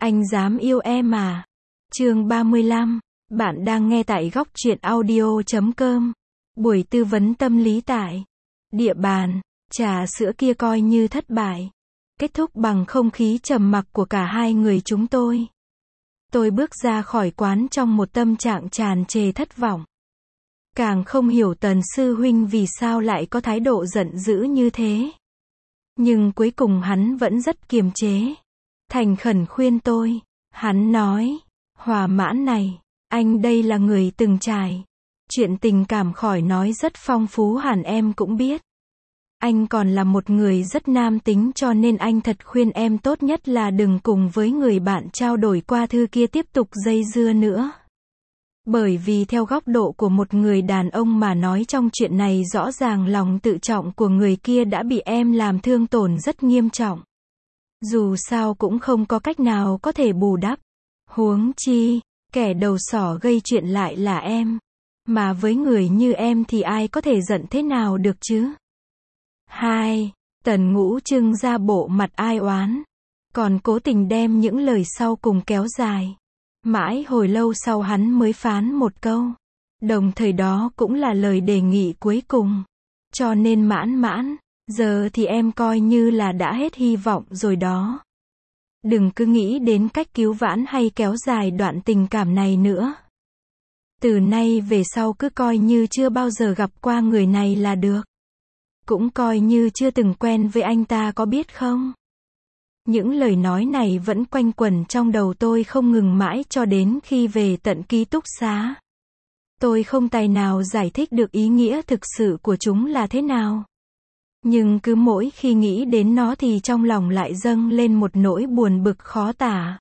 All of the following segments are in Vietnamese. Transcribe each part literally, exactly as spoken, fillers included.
Anh dám yêu em à? Chương ba mươi lăm. Bạn đang nghe tại góc truyện audio chấm com. Buổi tư vấn tâm lý tại địa bàn trà sữa kia coi như thất bại. Kết thúc bằng không khí trầm mặc của cả hai người chúng tôi. Tôi bước ra khỏi quán trong một tâm trạng tràn trề thất vọng. Càng không hiểu Tần sư huynh vì sao lại có thái độ giận dữ như thế. Nhưng cuối cùng hắn vẫn rất kiềm chế. Thành khẩn khuyên tôi. Hắn nói, Hòa Mãn này, anh đây là người từng trải. Chuyện tình cảm khỏi nói rất phong phú hẳn em cũng biết. Anh còn là một người rất nam tính cho nên anh thật khuyên em tốt nhất là đừng cùng với người bạn trao đổi qua thư kia tiếp tục dây dưa nữa. Bởi vì theo góc độ của một người đàn ông mà nói trong chuyện này rõ ràng lòng tự trọng của người kia đã bị em làm thương tổn rất nghiêm trọng. Dù sao cũng không có cách nào có thể bù đắp. Huống chi, kẻ đầu sỏ gây chuyện lại là em. Mà với người như em thì ai có thể giận thế nào được chứ? Hai. Tần Ngũ trưng ra bộ mặt ai oán. Còn cố tình đem những lời sau cùng kéo dài. Mãi hồi lâu sau hắn mới phán một câu. Đồng thời đó cũng là lời đề nghị cuối cùng. Cho nên Mãn Mãn, giờ thì em coi như là đã hết hy vọng rồi đó. Đừng cứ nghĩ đến cách cứu vãn hay kéo dài đoạn tình cảm này nữa. Từ nay về sau cứ coi như chưa bao giờ gặp qua người này là được. Cũng coi như chưa từng quen với anh ta có biết không? Những lời nói này vẫn quanh quẩn trong đầu tôi không ngừng mãi cho đến khi về tận ký túc xá. Tôi không tài nào giải thích được ý nghĩa thực sự của chúng là thế nào. Nhưng cứ mỗi khi nghĩ đến nó thì trong lòng lại dâng lên một nỗi buồn bực khó tả.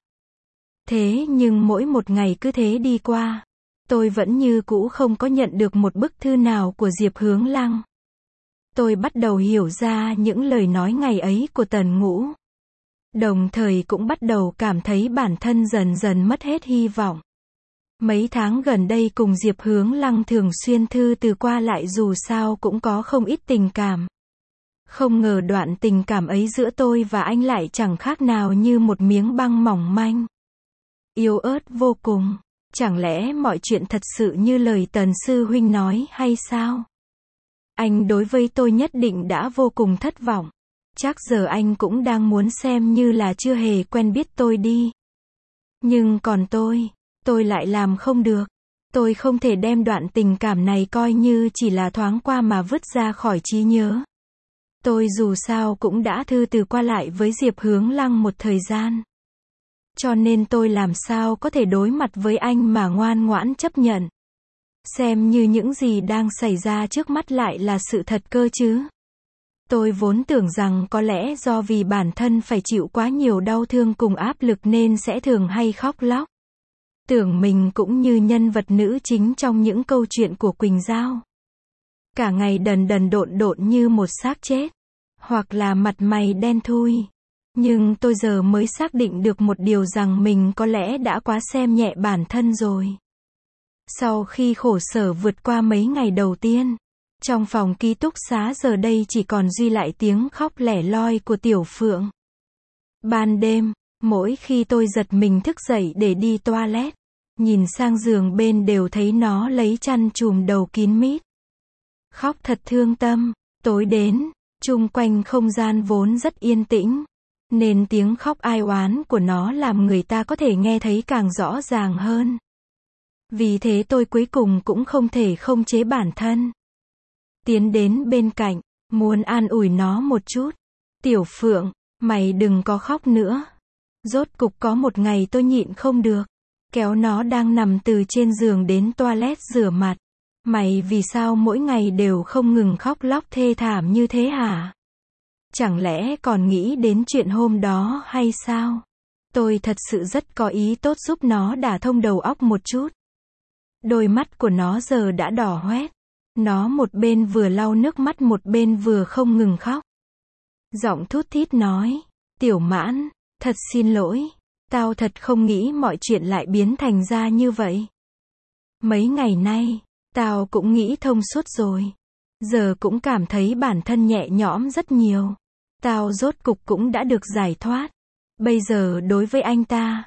Thế nhưng mỗi một ngày cứ thế đi qua, tôi vẫn như cũ không có nhận được một bức thư nào của Diệp Hướng Lăng. Tôi bắt đầu hiểu ra những lời nói ngày ấy của Tần Ngũ. Đồng thời cũng bắt đầu cảm thấy bản thân dần dần mất hết hy vọng. Mấy tháng gần đây cùng Diệp Hướng Lăng thường xuyên thư từ qua lại dù sao cũng có không ít tình cảm. Không ngờ đoạn tình cảm ấy giữa tôi và anh lại chẳng khác nào như một miếng băng mỏng manh. Yếu ớt vô cùng. Chẳng lẽ mọi chuyện thật sự như lời Tần sư huynh nói hay sao? Anh đối với tôi nhất định đã vô cùng thất vọng. Chắc giờ anh cũng đang muốn xem như là chưa hề quen biết tôi đi. Nhưng còn tôi, tôi lại làm không được. Tôi không thể đem đoạn tình cảm này coi như chỉ là thoáng qua mà vứt ra khỏi trí nhớ. Tôi dù sao cũng đã thư từ qua lại với Diệp Hướng Lăng một thời gian. Cho nên tôi làm sao có thể đối mặt với anh mà ngoan ngoãn chấp nhận. Xem như những gì đang xảy ra trước mắt lại là sự thật cơ chứ. Tôi vốn tưởng rằng có lẽ do vì bản thân phải chịu quá nhiều đau thương cùng áp lực nên sẽ thường hay khóc lóc. Tưởng mình cũng như nhân vật nữ chính trong những câu chuyện của Quỳnh Giao. Cả ngày đần đần độn độn như một xác chết. Hoặc là mặt mày đen thui. Nhưng tôi giờ mới xác định được một điều rằng mình có lẽ đã quá xem nhẹ bản thân rồi. Sau khi khổ sở vượt qua mấy ngày đầu tiên, trong phòng ký túc xá giờ đây chỉ còn duy lại tiếng khóc lẻ loi của Tiểu Phượng. Ban đêm, mỗi khi tôi giật mình thức dậy để đi toilet, nhìn sang giường bên đều thấy nó lấy chăn trùm đầu kín mít. Khóc thật thương tâm. Tối đến, chung quanh không gian vốn rất yên tĩnh, nên tiếng khóc ai oán của nó làm người ta có thể nghe thấy càng rõ ràng hơn. Vì thế tôi cuối cùng cũng không thể không chế bản thân. Tiến đến bên cạnh, muốn an ủi nó một chút. Tiểu Phượng, mày đừng có khóc nữa. Rốt cục có một ngày tôi nhịn không được. Kéo nó đang nằm từ trên giường đến toilet rửa mặt. Mày vì sao mỗi ngày đều không ngừng khóc lóc thê thảm như thế hả? Chẳng lẽ còn nghĩ đến chuyện hôm đó hay sao? Tôi thật sự rất có ý tốt giúp nó đả thông đầu óc một chút. Đôi mắt của nó giờ đã đỏ hoét. Nó một bên vừa lau nước mắt một bên vừa không ngừng khóc. Giọng thút thít nói, Tiểu Mãn, thật xin lỗi. Tao thật không nghĩ mọi chuyện lại biến thành ra như vậy. Mấy ngày nay, tao cũng nghĩ thông suốt rồi. Giờ cũng cảm thấy bản thân nhẹ nhõm rất nhiều. Tao rốt cục cũng đã được giải thoát. Bây giờ đối với anh ta,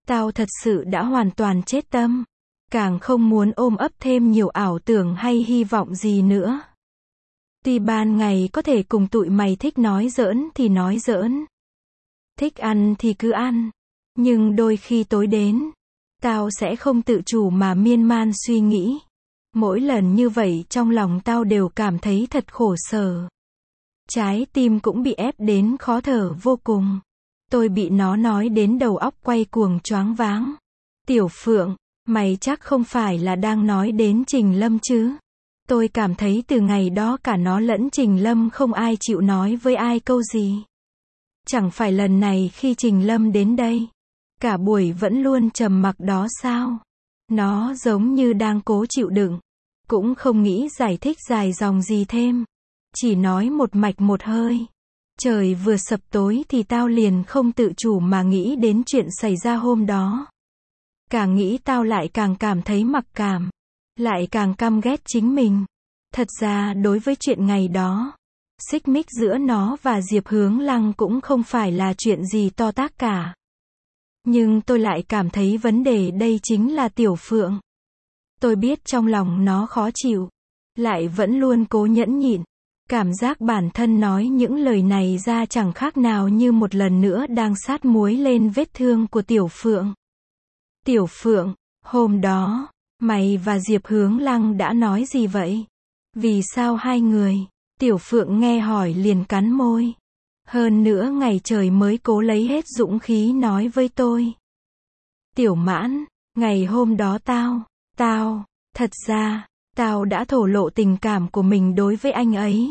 Tao thật sự đã hoàn toàn chết tâm. Càng không muốn ôm ấp thêm nhiều ảo tưởng hay hy vọng gì nữa. Tuy ban ngày có thể cùng tụi mày thích nói giỡn thì nói giỡn. Thích ăn thì cứ ăn. Nhưng đôi khi tối đến, tao sẽ không tự chủ mà miên man suy nghĩ. Mỗi lần như vậy trong lòng tao đều cảm thấy thật khổ sở. Trái tim cũng bị ép đến khó thở vô cùng. Tôi bị nó nói đến đầu óc quay cuồng choáng váng. Tiểu Phượng, mày chắc không phải là đang nói đến Trình Lâm chứ? Tôi cảm thấy từ ngày đó cả nó lẫn Trình Lâm không ai chịu nói với ai câu gì. Chẳng phải lần này khi Trình Lâm đến đây, cả buổi vẫn luôn trầm mặc đó sao? Nó giống như đang cố chịu đựng, cũng không nghĩ giải thích dài dòng gì thêm. Chỉ nói một mạch một hơi. Trời vừa sập tối thì tao liền không tự chủ mà nghĩ đến chuyện xảy ra hôm đó. Càng nghĩ tao lại càng cảm thấy mặc cảm, lại càng căm ghét chính mình. Thật ra đối với chuyện ngày đó, xích mích giữa nó và Diệp Hướng Lăng cũng không phải là chuyện gì to tát cả. Nhưng tôi lại cảm thấy vấn đề đây chính là Tiểu Phượng. Tôi biết trong lòng nó khó chịu, lại vẫn luôn cố nhẫn nhịn. Cảm giác bản thân nói những lời này ra chẳng khác nào như một lần nữa đang sát muối lên vết thương của Tiểu Phượng. Tiểu Phượng, hôm đó, mày và Diệp Hướng Lăng đã nói gì vậy? Vì sao hai người? Tiểu Phượng nghe hỏi liền cắn môi. Hơn nữa ngày trời mới cố lấy hết dũng khí nói với tôi. Tiểu Mãn, ngày hôm đó tao, tao, thật ra, tao đã thổ lộ tình cảm của mình đối với anh ấy.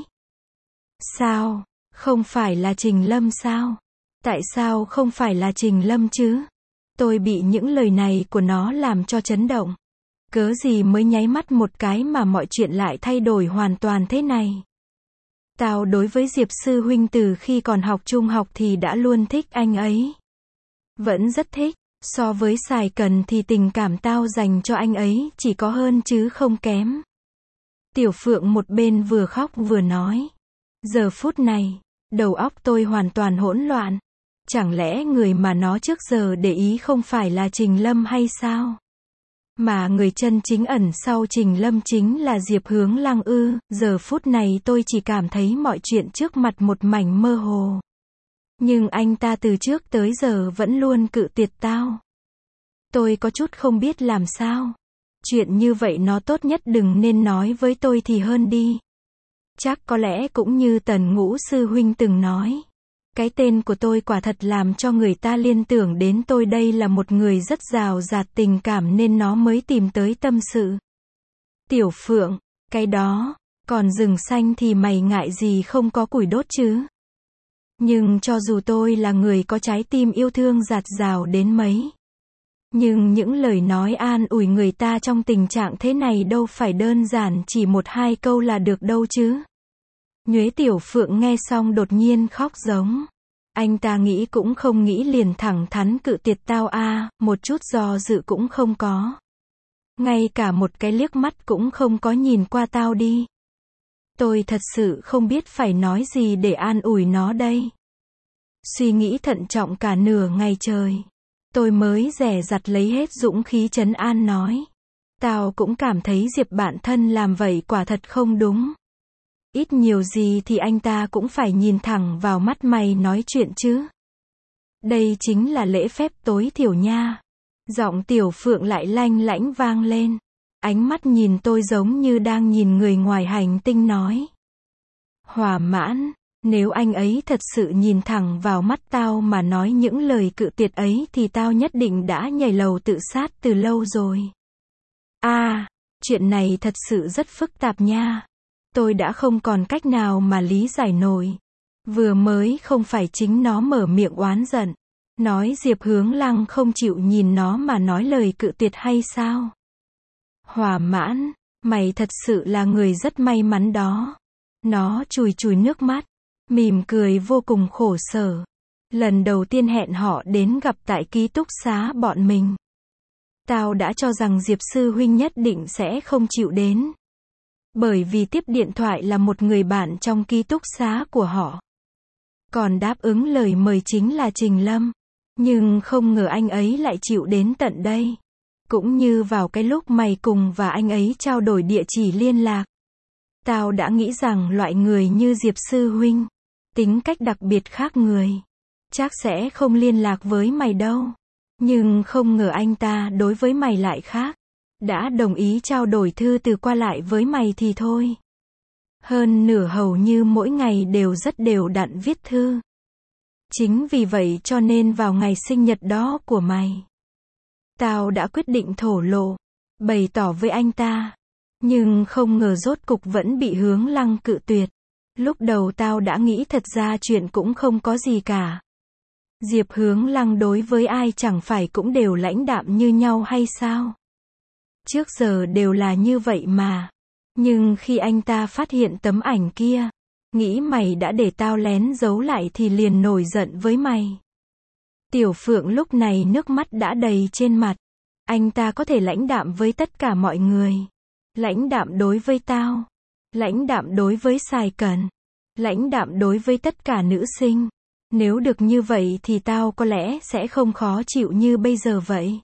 Sao? Không phải là Trình Lâm sao? Tại sao không phải là Trình Lâm chứ? Tôi bị những lời này của nó làm cho chấn động. Cớ gì mới nháy mắt một cái mà mọi chuyện lại thay đổi hoàn toàn thế này? Tao đối với Diệp sư huynh từ khi còn học trung học thì đã luôn thích anh ấy. Vẫn rất thích. So với Sài Cần thì tình cảm tao dành cho anh ấy chỉ có hơn chứ không kém. Tiểu Phượng một bên vừa khóc vừa nói. Giờ phút này, đầu óc tôi hoàn toàn hỗn loạn. Chẳng lẽ người mà nó trước giờ để ý không phải là Trình Lâm hay sao? Mà người chân chính ẩn sau Trình Lâm chính là Diệp Hướng Lăng ư? Giờ phút này tôi chỉ cảm thấy mọi chuyện trước mặt một mảnh mơ hồ. Nhưng anh ta từ trước tới giờ vẫn luôn cự tuyệt tao. Tôi có chút không biết làm sao. Chuyện như vậy nó tốt nhất đừng nên nói với tôi thì hơn đi. Chắc có lẽ cũng như Tần Ngũ sư huynh từng nói. Cái tên của tôi quả thật làm cho người ta liên tưởng đến tôi đây là một người rất rào rạt tình cảm nên nó mới tìm tới tâm sự. Tiểu Phượng, cái đó, còn rừng xanh thì mày ngại gì không có củi đốt chứ? Nhưng cho dù tôi là người có trái tim yêu thương dạt dào đến mấy, nhưng những lời nói an ủi người ta trong tình trạng thế này đâu phải đơn giản chỉ một hai câu là được đâu chứ. Nhuế Tiểu Phượng nghe xong đột nhiên khóc giống. Anh ta nghĩ cũng không nghĩ liền thẳng thắn cự tuyệt tao a, một chút do dự cũng không có. Ngay cả một cái liếc mắt cũng không có nhìn qua tao đi. Tôi thật sự không biết phải nói gì để an ủi nó đây. Suy nghĩ thận trọng cả nửa ngày trời. Tôi mới dè dặt lấy hết dũng khí trấn an nói. Tao cũng cảm thấy Diệp bạn thân làm vậy quả thật không đúng. Ít nhiều gì thì anh ta cũng phải nhìn thẳng vào mắt mày nói chuyện chứ. Đây chính là lễ phép tối thiểu nha. Giọng Tiểu Phượng lại lanh lảnh vang lên. Ánh mắt nhìn tôi giống như đang nhìn người ngoài hành tinh nói. Hòa Mãn, nếu anh ấy thật sự nhìn thẳng vào mắt tao mà nói những lời cự tuyệt ấy thì tao nhất định đã nhảy lầu tự sát từ lâu rồi. À, chuyện này thật sự rất phức tạp nha. Tôi đã không còn cách nào mà lý giải nổi. Vừa mới không phải chính nó mở miệng oán giận. Nói Diệp Hướng Lăng không chịu nhìn nó mà nói lời cự tuyệt hay sao? Hòa Mãn, mày thật sự là người rất may mắn đó. Nó chùi chùi nước mắt, mỉm cười vô cùng khổ sở. Lần đầu tiên hẹn họ đến gặp tại ký túc xá bọn mình. Tao đã cho rằng Diệp sư huynh nhất định sẽ không chịu đến. Bởi vì tiếp điện thoại là một người bạn trong ký túc xá của họ. Còn đáp ứng lời mời chính là Trình Lâm. Nhưng không ngờ anh ấy lại chịu đến tận đây. Cũng như vào cái lúc mày cùng và anh ấy trao đổi địa chỉ liên lạc. Tao đã nghĩ rằng loại người như Diệp sư huynh, tính cách đặc biệt khác người, chắc sẽ không liên lạc với mày đâu. Nhưng không ngờ anh ta đối với mày lại khác. Đã đồng ý trao đổi thư từ qua lại với mày thì thôi. Hơn nửa hầu như mỗi ngày đều rất đều đặn viết thư. Chính vì vậy cho nên vào ngày sinh nhật đó của mày, tao đã quyết định thổ lộ, bày tỏ với anh ta. Nhưng không ngờ rốt cục vẫn bị Hướng Lăng cự tuyệt. Lúc đầu tao đã nghĩ thật ra chuyện cũng không có gì cả. Diệp Hướng Lăng đối với ai chẳng phải cũng đều lãnh đạm như nhau hay sao? Trước giờ đều là như vậy mà. Nhưng khi anh ta phát hiện tấm ảnh kia, nghĩ mày đã để tao lén giấu lại thì liền nổi giận với mày. Tiểu Phượng lúc này nước mắt đã đầy trên mặt. Anh ta có thể lãnh đạm với tất cả mọi người. Lãnh đạm đối với tao. Lãnh đạm đối với Sài Cần. Lãnh đạm đối với tất cả nữ sinh. Nếu được như vậy thì tao có lẽ sẽ không khó chịu như bây giờ vậy.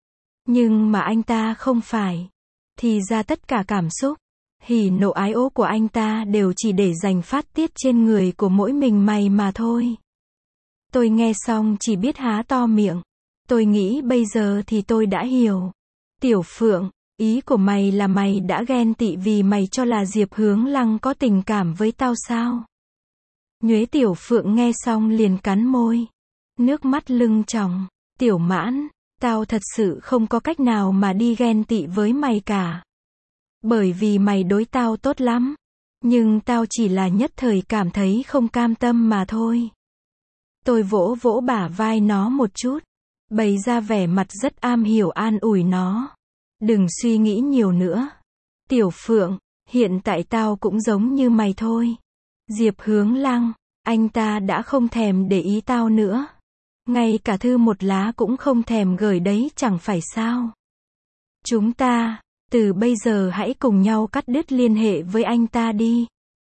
Nhưng mà anh ta không phải. Thì ra tất cả cảm xúc, hỉ nộ ái ố của anh ta đều chỉ để dành phát tiết trên người của mỗi mình mày mà thôi. Tôi nghe xong chỉ biết há to miệng. Tôi nghĩ bây giờ thì tôi đã hiểu. Tiểu Phượng, ý của mày là mày đã ghen tị vì mày cho là Diệp Hướng Lăng có tình cảm với tao sao? Nhuế Tiểu Phượng nghe xong liền cắn môi. Nước mắt lưng tròng. Tiểu Mãn, tao thật sự không có cách nào mà đi ghen tị với mày cả. Bởi vì mày đối tao tốt lắm. Nhưng tao chỉ là nhất thời cảm thấy không cam tâm mà thôi. Tôi vỗ vỗ bả vai nó một chút. Bày ra vẻ mặt rất am hiểu an ủi nó. Đừng suy nghĩ nhiều nữa. Tiểu Phượng, hiện tại tao cũng giống như mày thôi. Diệp Hướng Lăng, anh ta đã không thèm để ý tao nữa. Ngay cả thư một lá cũng không thèm gửi đấy chẳng phải sao. Chúng ta, từ bây giờ hãy cùng nhau cắt đứt liên hệ với anh ta đi.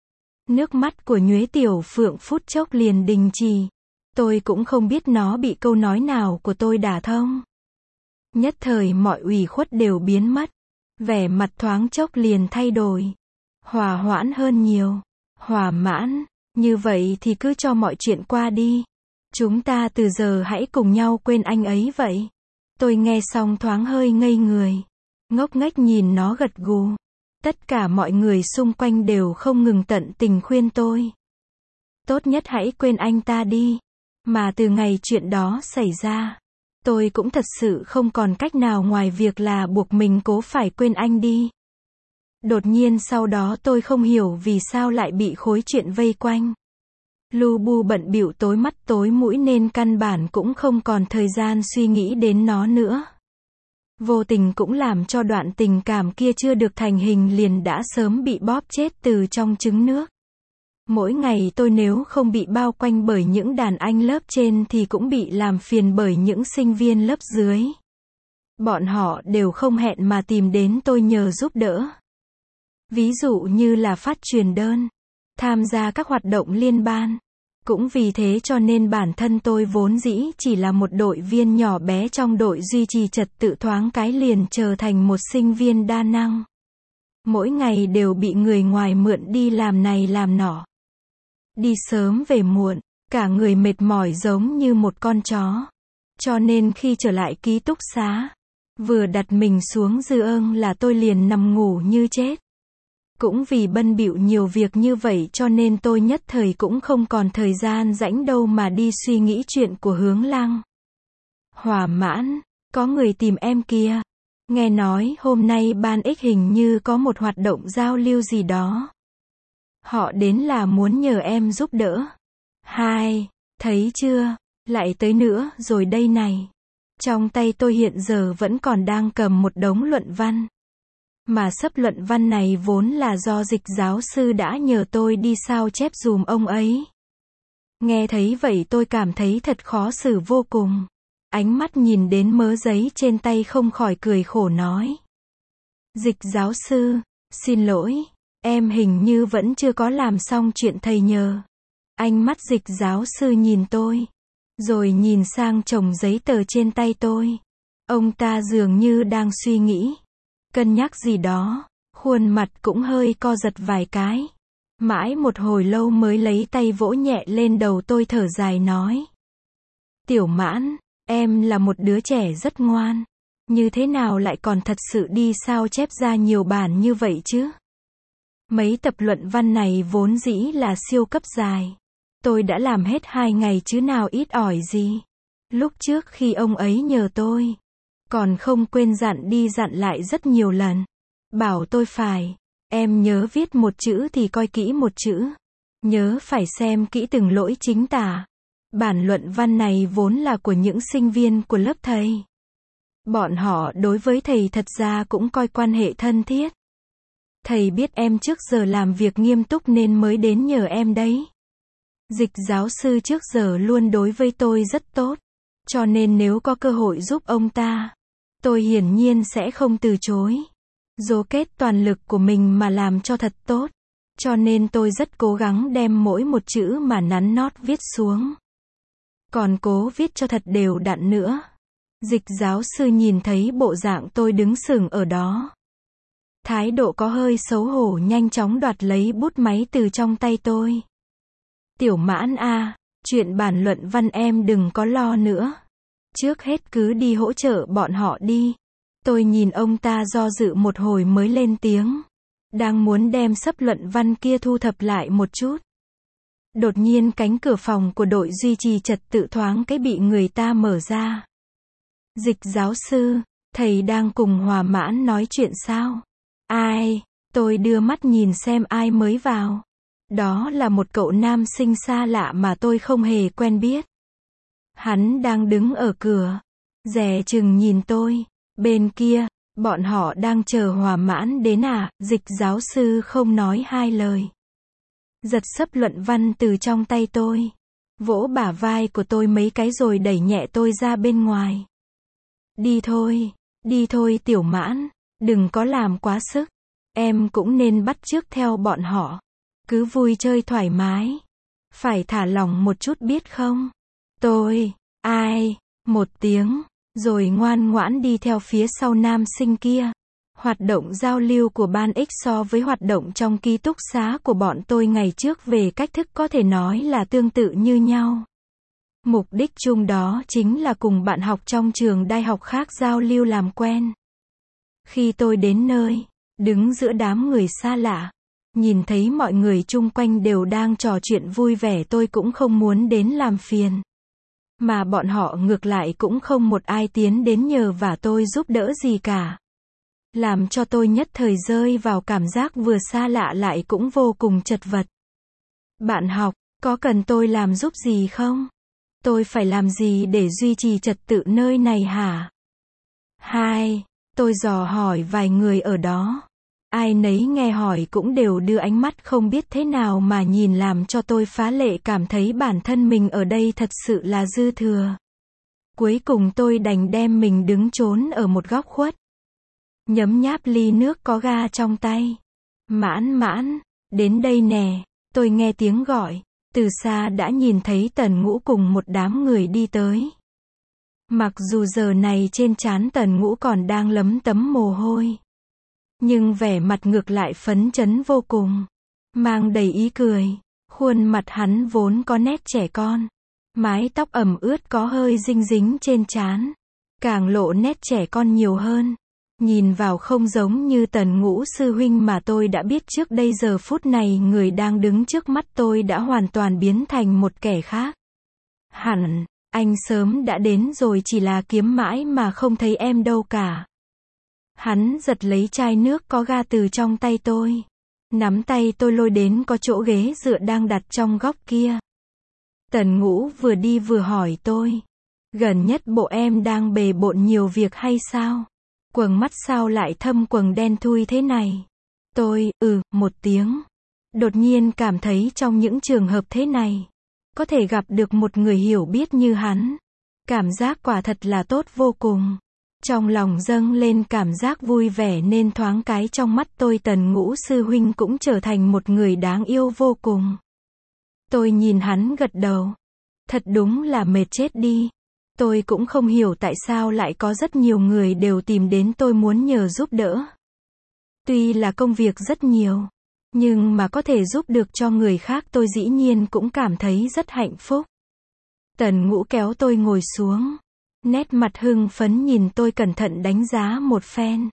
Nước mắt của Nhuế Tiểu Phượng phút chốc liền đình trì. Tôi cũng không biết nó bị câu nói nào của tôi đả thông. Nhất thời mọi ủy khuất đều biến mất. Vẻ mặt thoáng chốc liền thay đổi. Hòa hoãn hơn nhiều. Hòa mãn. Như vậy thì cứ cho mọi chuyện qua đi. Chúng ta từ giờ hãy cùng nhau quên anh ấy vậy. Tôi nghe xong thoáng hơi ngây người. Ngốc nghếch nhìn nó gật gù. Tất cả mọi người xung quanh đều không ngừng tận tình khuyên tôi. Tốt nhất hãy quên anh ta đi. Mà từ ngày chuyện đó xảy ra, tôi cũng thật sự không còn cách nào ngoài việc là buộc mình cố phải quên anh đi. Đột nhiên sau đó tôi không hiểu vì sao lại bị khối chuyện vây quanh. Lu bu bận bịu tối mắt tối mũi nên căn bản cũng không còn thời gian suy nghĩ đến nó nữa. Vô tình cũng làm cho đoạn tình cảm kia chưa được thành hình liền đã sớm bị bóp chết từ trong trứng nước. Mỗi ngày tôi nếu không bị bao quanh bởi những đàn anh lớp trên thì cũng bị làm phiền bởi những sinh viên lớp dưới. Bọn họ đều không hẹn mà tìm đến tôi nhờ giúp đỡ. Ví dụ như là phát truyền đơn, tham gia các hoạt động liên ban. Cũng vì thế cho nên bản thân tôi vốn dĩ chỉ là một đội viên nhỏ bé trong đội duy trì trật tự thoáng cái liền trở thành một sinh viên đa năng. Mỗi ngày đều bị người ngoài mượn đi làm này làm nọ. Đi sớm về muộn, cả người mệt mỏi giống như một con chó. Cho nên khi trở lại ký túc xá, vừa đặt mình xuống dư âng là tôi liền nằm ngủ như chết. Cũng vì bận bịu nhiều việc như vậy cho nên tôi nhất thời cũng không còn thời gian rảnh đâu mà đi suy nghĩ chuyện của Hướng Lăng. Hòa Mãn, có người tìm em kia. Nghe nói hôm nay ban X hình như có một hoạt động giao lưu gì đó. Họ đến là muốn nhờ em giúp đỡ. Hai, thấy chưa, lại tới nữa rồi đây này. Trong tay tôi hiện giờ vẫn còn đang cầm một đống luận văn. Mà sấp luận văn này vốn là do Dịch giáo sư đã nhờ tôi đi sao chép dùm ông ấy. Nghe thấy vậy tôi cảm thấy thật khó xử vô cùng. Ánh mắt nhìn đến mớ giấy trên tay không khỏi cười khổ nói. Dịch giáo sư, xin lỗi, em hình như vẫn chưa có làm xong chuyện thầy nhờ. Ánh mắt Dịch giáo sư nhìn tôi. Rồi nhìn sang chồng giấy tờ trên tay tôi. Ông ta dường như đang suy nghĩ, cân nhắc gì đó, khuôn mặt cũng hơi co giật vài cái. Mãi một hồi lâu mới lấy tay vỗ nhẹ lên đầu tôi, thở dài nói. Tiểu Mãn, em là một đứa trẻ rất ngoan. Như thế nào lại còn thật sự đi sao chép ra nhiều bản như vậy chứ? Mấy tập luận văn này vốn dĩ là siêu cấp dài. Tôi đã làm hết hai ngày chứ nào ít ỏi gì. Lúc trước khi ông ấy nhờ tôi, còn không quên dặn đi dặn lại rất nhiều lần. Bảo tôi phải, em nhớ viết một chữ thì coi kỹ một chữ. Nhớ phải xem kỹ từng lỗi chính tả. Bản luận văn này vốn là của những sinh viên của lớp thầy. Bọn họ đối với thầy thật ra cũng coi quan hệ thân thiết. Thầy biết em trước giờ làm việc nghiêm túc nên mới đến nhờ em đấy. Dịch giáo sư trước giờ luôn đối với tôi rất tốt. Cho nên nếu có cơ hội giúp ông ta, tôi hiển nhiên sẽ không từ chối. Dồ kết toàn lực của mình mà làm cho thật tốt. Cho nên tôi rất cố gắng đem mỗi một chữ mà nắn nót viết xuống. Còn cố viết cho thật đều đặn nữa. Dịch giáo sư nhìn thấy bộ dạng tôi đứng sừng ở đó. Thái độ có hơi xấu hổ, nhanh chóng đoạt lấy bút máy từ trong tay tôi. Tiểu Mãn a, chuyện bản luận văn em đừng có lo nữa. Trước hết cứ đi hỗ trợ bọn họ đi. Tôi nhìn ông ta do dự một hồi mới lên tiếng. Đang muốn đem sấp luận văn kia thu thập lại một chút. Đột nhiên cánh cửa phòng của đội duy trì trật tự thoáng cái bị người ta mở ra. Dịch giáo sư, thầy đang cùng Hòa Mãn nói chuyện sao? Ai? Tôi đưa mắt nhìn xem ai mới vào. Đó là một cậu nam sinh xa lạ mà tôi không hề quen biết. Hắn đang đứng ở cửa, dè chừng nhìn tôi. Bên kia, bọn họ đang chờ Hòa Mãn đến à? Dịch giáo sư không nói hai lời. Giật sấp luận văn từ trong tay tôi. Vỗ bả vai của tôi mấy cái rồi đẩy nhẹ tôi ra bên ngoài. Đi thôi, đi thôi Tiểu Mãn, đừng có làm quá sức. Em cũng nên bắt chước theo bọn họ. Cứ vui chơi thoải mái. Phải thả lỏng một chút biết không? Tôi, ai, một tiếng, rồi ngoan ngoãn đi theo phía sau nam sinh kia. Hoạt động giao lưu của ban X so với hoạt động trong ký túc xá của bọn tôi ngày trước về cách thức có thể nói là tương tự như nhau. Mục đích chung đó chính là cùng bạn học trong trường đại học khác giao lưu làm quen. Khi tôi đến nơi, đứng giữa đám người xa lạ, nhìn thấy mọi người chung quanh đều đang trò chuyện vui vẻ, tôi cũng không muốn đến làm phiền. Mà bọn họ ngược lại cũng không một ai tiến đến nhờ vả tôi giúp đỡ gì cả. Làm cho tôi nhất thời rơi vào cảm giác vừa xa lạ lại cũng vô cùng chật vật. Bạn học, có cần tôi làm giúp gì không? Tôi phải làm gì để duy trì trật tự nơi này hả? Hai, tôi dò hỏi vài người ở đó. Ai nấy nghe hỏi cũng đều đưa ánh mắt không biết thế nào mà nhìn, làm cho tôi phá lệ cảm thấy bản thân mình ở đây thật sự là dư thừa. Cuối cùng tôi đành đem mình đứng trốn ở một góc khuất. Nhấm nháp ly nước có ga trong tay. Mãn Mãn, đến đây nè, tôi nghe tiếng gọi. Từ xa đã nhìn thấy Tần Ngũ cùng một đám người đi tới. Mặc dù giờ này trên trán Tần Ngũ còn đang lấm tấm mồ hôi, nhưng vẻ mặt ngược lại phấn chấn vô cùng, mang đầy ý cười. Khuôn mặt hắn vốn có nét trẻ con, mái tóc ẩm ướt có hơi dinh dính trên trán, càng lộ nét trẻ con nhiều hơn. Nhìn vào không giống như Tần Ngũ sư huynh mà tôi đã biết trước đây. Giờ phút này người đang đứng trước mắt tôi đã hoàn toàn biến thành một kẻ khác. Hẳn, anh sớm đã đến rồi, chỉ là kiếm mãi mà không thấy em đâu cả. Hắn giật lấy chai nước có ga từ trong tay tôi, nắm tay tôi lôi đến có chỗ ghế dựa đang đặt trong góc kia. Tần Ngũ vừa đi vừa hỏi tôi, gần nhất bộ em đang bề bộn nhiều việc hay sao? Quầng mắt sao lại thâm quầng đen thui thế này? Tôi, ừ, một tiếng. Đột nhiên cảm thấy trong những trường hợp thế này, có thể gặp được một người hiểu biết như hắn. Cảm giác quả thật là tốt vô cùng. Trong lòng dâng lên cảm giác vui vẻ nên thoáng cái trong mắt tôi Tần Ngũ sư huynh cũng trở thành một người đáng yêu vô cùng. Tôi nhìn hắn gật đầu. Thật đúng là mệt chết đi. Tôi cũng không hiểu tại sao lại có rất nhiều người đều tìm đến tôi muốn nhờ giúp đỡ. Tuy là công việc rất nhiều, nhưng mà có thể giúp được cho người khác tôi dĩ nhiên cũng cảm thấy rất hạnh phúc. Tần Ngũ kéo tôi ngồi xuống, nét mặt hưng phấn nhìn tôi cẩn thận đánh giá một phen.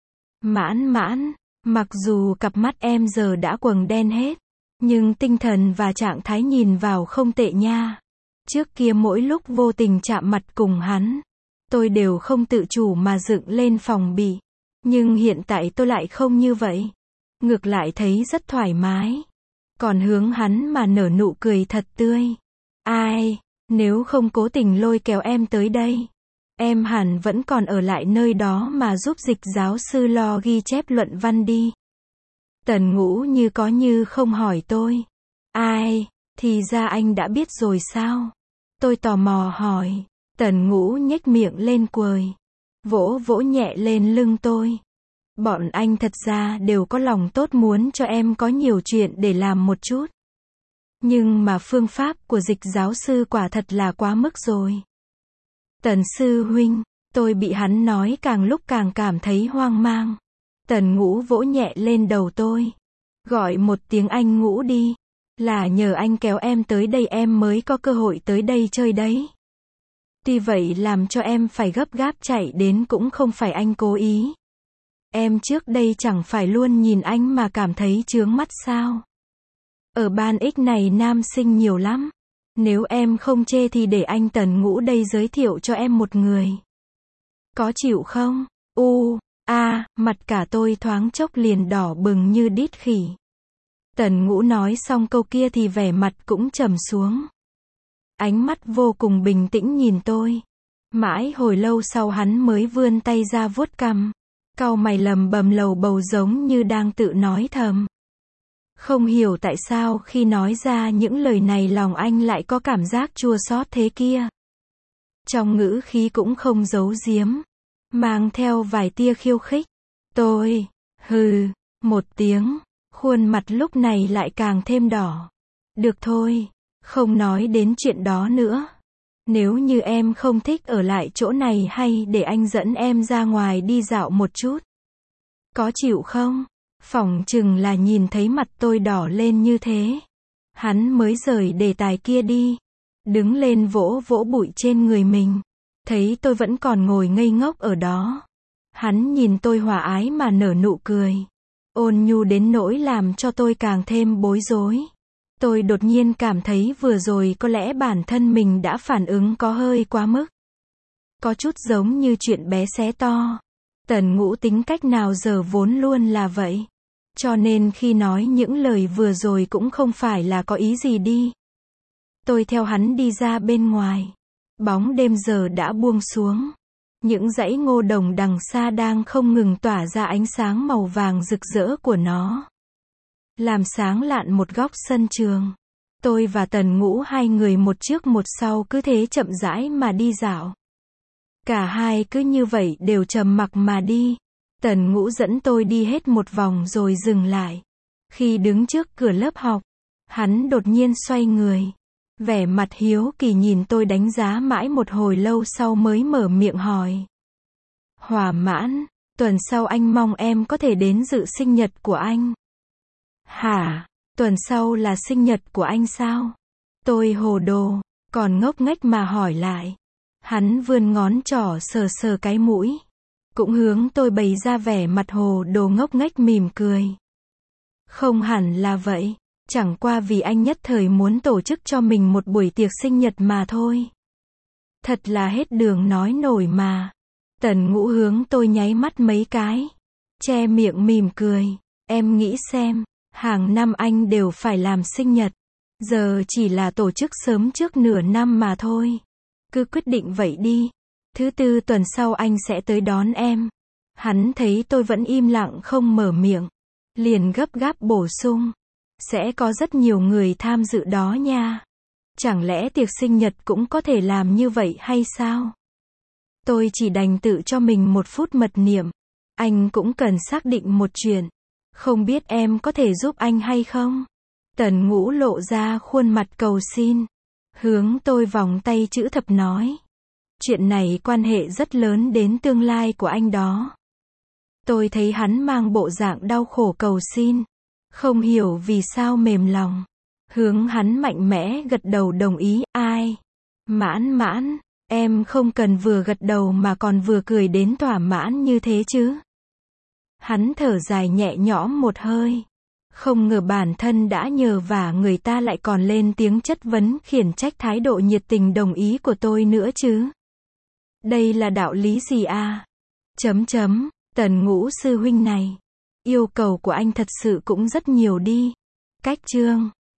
Mãn mãn, mặc dù cặp mắt em giờ đã quầng đen hết, nhưng tinh thần và trạng thái nhìn vào không tệ nha. Trước kia mỗi lúc vô tình chạm mặt cùng hắn, tôi đều không tự chủ mà dựng lên phòng bị. Nhưng hiện tại tôi lại không như vậy. Ngược lại thấy rất thoải mái. Còn hướng hắn mà nở nụ cười thật tươi. Ai, nếu không cố tình lôi kéo em tới đây, em hẳn vẫn còn ở lại nơi đó mà giúp Dịch giáo sư lo ghi chép luận văn đi. Tần Ngũ như có như không hỏi tôi. Ai, thì ra anh đã biết rồi sao? Tôi tò mò hỏi. Tần Ngũ nhếch miệng lên cười, vỗ vỗ nhẹ lên lưng tôi. Bọn anh thật ra đều có lòng tốt muốn cho em có nhiều chuyện để làm một chút. Nhưng mà phương pháp của Dịch giáo sư quả thật là quá mức rồi. Tần sư huynh, tôi bị hắn nói càng lúc càng cảm thấy hoang mang. Tần Ngũ vỗ nhẹ lên đầu tôi. Gọi một tiếng anh Ngũ đi. Là nhờ anh kéo em tới đây em mới có cơ hội tới đây chơi đấy. Tuy vậy làm cho em phải gấp gáp chạy đến cũng không phải anh cố ý. Em trước đây chẳng phải luôn nhìn anh mà cảm thấy chướng mắt sao? Ở ban X này nam sinh nhiều lắm. Nếu em không chê thì để anh Tần Ngũ đây giới thiệu cho em một người. Có chịu không? U, a, mặt cả tôi thoáng chốc liền đỏ bừng như đít khỉ. Tần Ngũ nói xong câu kia thì vẻ mặt cũng trầm xuống. Ánh mắt vô cùng bình tĩnh nhìn tôi. Mãi hồi lâu sau hắn mới vươn tay ra vuốt cằm, cau mày lầm bầm lầu bầu giống như đang tự nói thầm. Không hiểu tại sao khi nói ra những lời này lòng anh lại có cảm giác chua xót thế kia. Trong ngữ khí cũng không giấu giếm, mang theo vài tia khiêu khích. Tôi, hừ, một tiếng, khuôn mặt lúc này lại càng thêm đỏ. Được thôi, không nói đến chuyện đó nữa. Nếu như em không thích ở lại chỗ này hay để anh dẫn em ra ngoài đi dạo một chút. Có chịu không? Phỏng chừng là nhìn thấy mặt tôi đỏ lên như thế. Hắn mới rời đề tài kia đi. Đứng lên vỗ vỗ bụi trên người mình. Thấy tôi vẫn còn ngồi ngây ngốc ở đó. Hắn nhìn tôi hòa ái mà nở nụ cười. Ôn nhu đến nỗi làm cho tôi càng thêm bối rối. Tôi đột nhiên cảm thấy vừa rồi có lẽ bản thân mình đã phản ứng có hơi quá mức. Có chút giống như chuyện bé xé to. Tần Ngũ tính cách nào giờ vốn luôn là vậy. Cho nên khi nói những lời vừa rồi cũng không phải là có ý gì đi. Tôi theo hắn đi ra bên ngoài. Bóng đêm giờ đã buông xuống. Những dãy ngô đồng đằng xa đang không ngừng tỏa ra ánh sáng màu vàng rực rỡ của nó. Làm sáng lạn một góc sân trường. Tôi và Tần Ngũ hai người một trước một sau cứ thế chậm rãi mà đi dạo. Cả hai cứ như vậy đều trầm mặc mà đi. Tần Ngũ dẫn tôi đi hết một vòng rồi dừng lại. Khi đứng trước cửa lớp học, hắn đột nhiên xoay người. Vẻ mặt hiếu kỳ nhìn tôi đánh giá mãi một hồi lâu sau mới mở miệng hỏi. Hòa Mãn, tuần sau anh mong em có thể đến dự sinh nhật của anh. Hả? Tuần sau là sinh nhật của anh sao? Tôi hồ đồ, còn ngốc nghếch mà hỏi lại. Hắn vươn ngón trỏ sờ sờ cái mũi. Cũng hướng tôi bày ra vẻ mặt hồ đồ ngốc nghếch mỉm cười. Không hẳn là vậy. Chẳng qua vì anh nhất thời muốn tổ chức cho mình một buổi tiệc sinh nhật mà thôi. Thật là hết đường nói nổi mà. Tần Ngũ hướng tôi nháy mắt mấy cái. Che miệng mỉm cười. Em nghĩ xem, hàng năm anh đều phải làm sinh nhật. Giờ chỉ là tổ chức sớm trước nửa năm mà thôi. Cứ quyết định vậy đi. Thứ tư tuần sau anh sẽ tới đón em. Hắn thấy tôi vẫn im lặng không mở miệng. Liền gấp gáp bổ sung. Sẽ có rất nhiều người tham dự đó nha. Chẳng lẽ tiệc sinh nhật cũng có thể làm như vậy hay sao? Tôi chỉ đành tự cho mình một phút mật niệm. Anh cũng cần xác định một chuyện. Không biết em có thể giúp anh hay không? Tần Ngũ lộ ra khuôn mặt cầu xin. Hướng tôi vòng tay chữ thập nói. Chuyện này quan hệ rất lớn đến tương lai của anh đó. Tôi thấy hắn mang bộ dạng đau khổ cầu xin. Không hiểu vì sao mềm lòng. Hướng hắn mạnh mẽ gật đầu đồng ý. Ai? Mãn mãn, em không cần vừa gật đầu mà còn vừa cười đến thỏa mãn như thế chứ. Hắn thở dài nhẹ nhõm một hơi. Không ngờ bản thân đã nhờ vả người ta lại còn lên tiếng chất vấn khiển trách thái độ nhiệt tình đồng ý của tôi nữa chứ. Đây là đạo lý gì à? Chấm chấm, Tần Ngũ sư huynh này. Yêu cầu của anh thật sự cũng rất nhiều đi. Cách chương